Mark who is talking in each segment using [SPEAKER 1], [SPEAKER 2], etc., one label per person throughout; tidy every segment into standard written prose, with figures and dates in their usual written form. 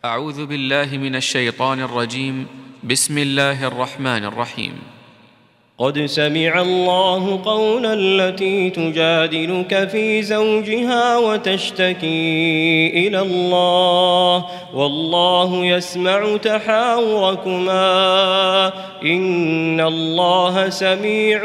[SPEAKER 1] أعوذ بالله من الشيطان الرجيم. بسم الله الرحمن الرحيم.
[SPEAKER 2] قد سمع الله قول التي تجادلك في زوجها وتشتكي إلى الله والله يسمع تحاوركما إن الله سميع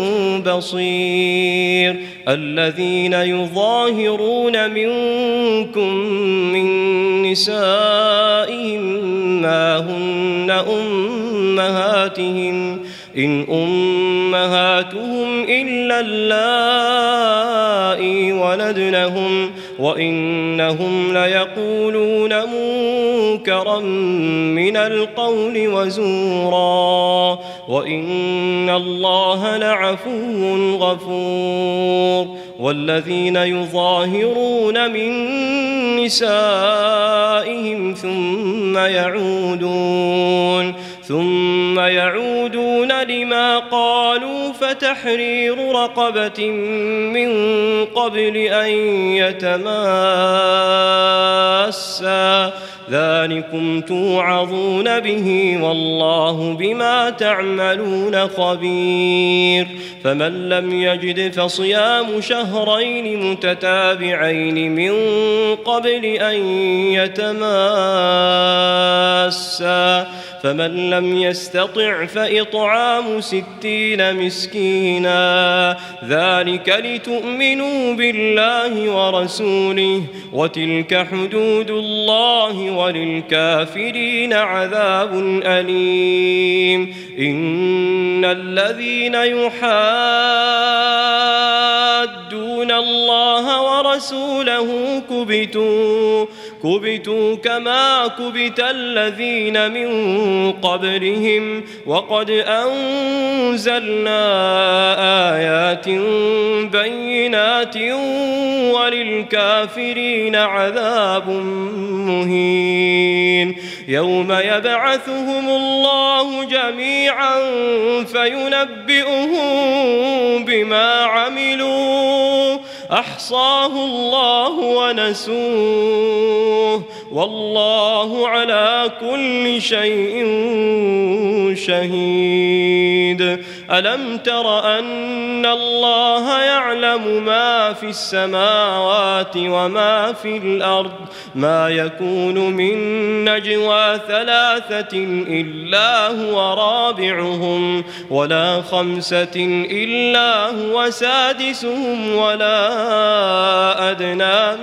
[SPEAKER 2] بصير. الذين يظاهرون منكم من نسائهم ما هن أمهاتهم إن أمهاتهم إلا اللائي ولدنهم وإنهم ليقولون منكرا من القول وزورا وإن الله لعفو غفور. والذين يظاهرون من نسائهم ثم يعودون لما قالوا فتحرير رقبة من قبل أن يتماسا ذلكم توعظون به والله بما تعملون خبير. فمن لم يجد فصيام شهرين متتابعين من قبل أن يتماسا فمن لم يستطع فإطعام 60 مسكينا ذلك لتؤمنوا بالله ورسوله وتلك حدود الله وللكافرين عذاب أليم. إن الذين يحادون الله ورسوله كبتوا كما كبت الذين من قبلهم وقد أنزلنا آيات بينات وللكافرين عذاب مهين. يوم يبعثهم الله جميعا فينبئهم بما عملوا أحصاه الله ونسوه والله على كل شيء شهيد. ألم تر أن الله يعلم ما في السماوات وما في الأرض ما يكون من نجوى 3 إلا هو رابعهم ولا 5 إلا هو سادسهم ولا أدنى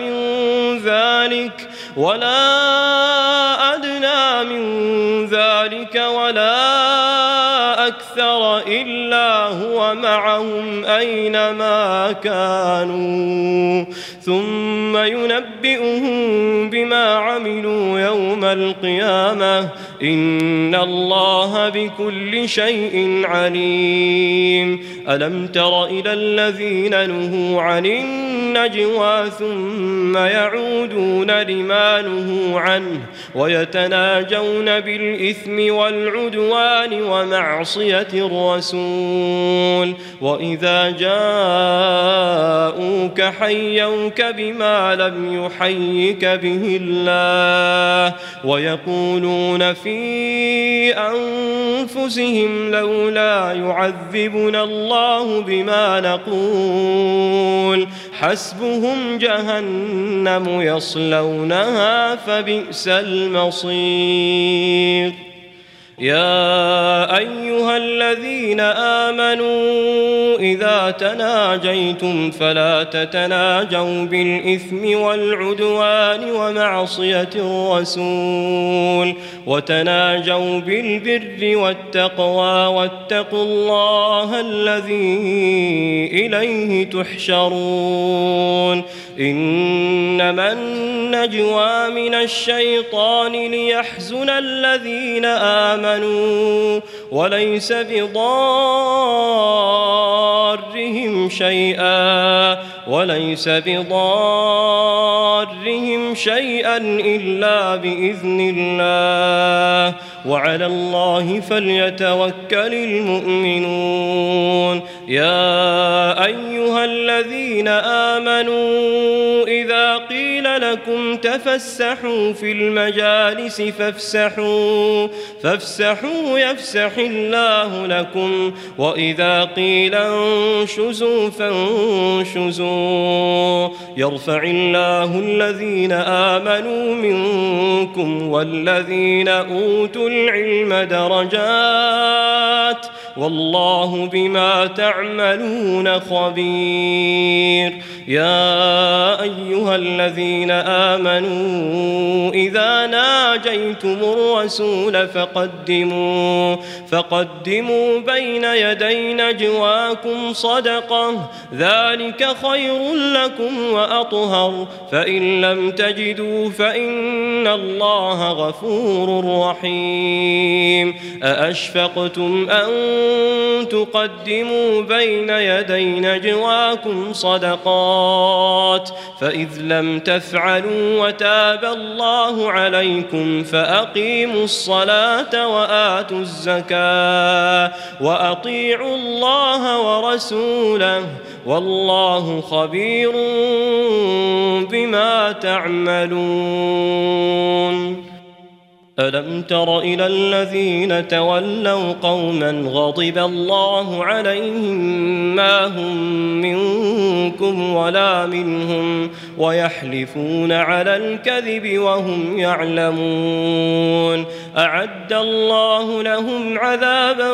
[SPEAKER 2] من ذلك ولا أكثر إلا هو معهم أينما كانوا ثم ينبئهم بما عملوا يوم القيامة إن الله بكل شيء عليم. ألم تر إلى الذين نهوا عن النجوى ثم يعودون لما نهوا عنه ويتناجون بالإثم والعدوان ومعصية الرسول وإذا جاءوك حيوك بما لم يحيك به الله ويقولون في أنفسهم لولا يعذبنا الله بما نقول حسبهم جهنم يصلونها فبئس المصير. يا أيها الذين آمنوا إذا تناجيتم فلا تتناجوا بالإثم والعدوان ومعصية الرسول وتناجوا بالبر والتقوى واتقوا الله الذي إليه تحشرون. إنما النجوى من الشيطان ليحزن الذين آمنوا وليس بضارهم شيئا إلا بإذن الله وعلى الله فليتوكل المؤمنون. يا أيها الذين آمنوا إذا قيل قيل لكم تفسحوا في المجالس فافسحوا يفسح الله لكم وإذا قيل انشزوا فانشزوا يرفع الله الذين آمنوا منكم والذين أوتوا العلم درجات والله بما تعملون خبير. يا أيها الذين آمنوا إذا ناجيتم الرسول فقدموا بين يدي نجواكم صدقة ذلك خير لكم وأطهر فإن لم تجدوا فإن الله غفور رحيم. أأشفقتم أن تقدموا بين يدي نجواكم صدقات فإذ لم تفعلوا وتاب الله عليكم فأقيموا الصلاة وآتوا الزكاة وأطيعوا الله ورسوله والله خبير بما تعملون. ألم تر إلى الذين تولوا قوما غضب الله عليهم ما هم منكم ولا منهم ويحلفون على الكذب وهم يعلمون أعد الله لهم عذابا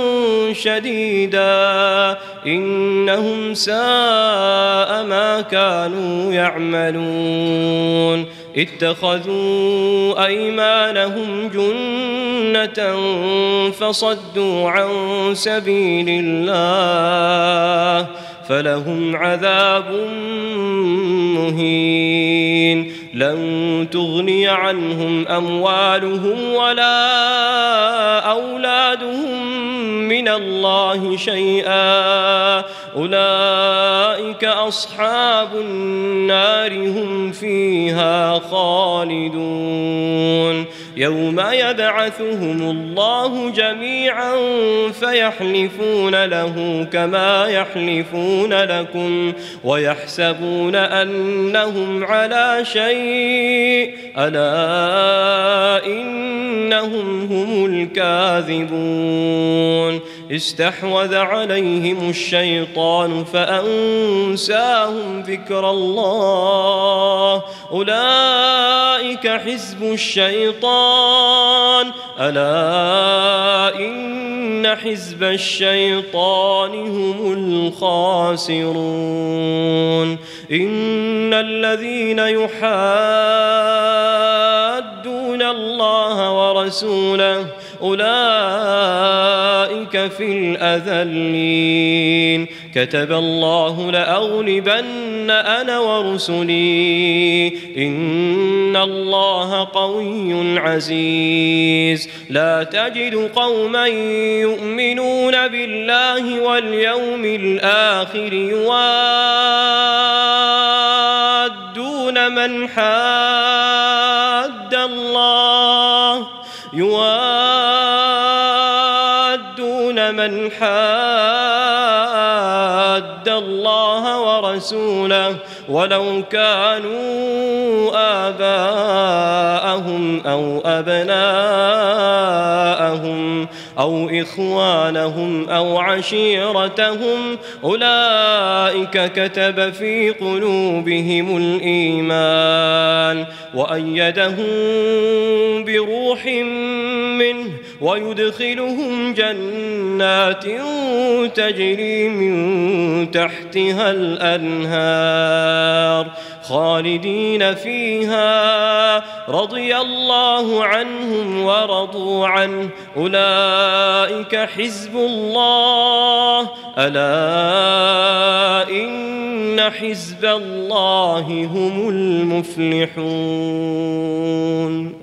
[SPEAKER 2] شديدا إنهم ساء ما كانوا يعملون اتخذوا أيمانهم جنة فصدوا عن سبيل الله فلهم عذاب مهين لن تغني عنهم أموالهم ولا أولادهم من الله شيئا أولئك أصحاب النار هم فيها خالدون. يوم يبعثهم الله جميعا فيحلفون له كما يحلفون لكم ويحسبون أنهم على شيء ألا إنهم هم الكاذبون. استحوذ عليهم الشيطان فأنساهم ذكر الله أولئك حزب الشيطان ألا إن حزب الشيطان هم الخاسرون. إن الذين يحادون الله ورسوله أولئك في الأذلين كتب الله لأغلبن أنا ورسلي إن الله قوي عزيز. لا تجد قوما يؤمنون بالله واليوم الآخر يوادون من حاد الله ورسوله ولو كانوا آباءهم أو أبناءهم أو إخوانهم أو عشيرتهم أولئك كتب في قلوبهم الإيمان وأيدهم بروح منه ويدخلهم جنات تجري من تحتها الأنهار خالدين فيها رضي الله عنهم ورضوا عنه أولئك حزب الله ألا إن حزب الله هم المفلحون.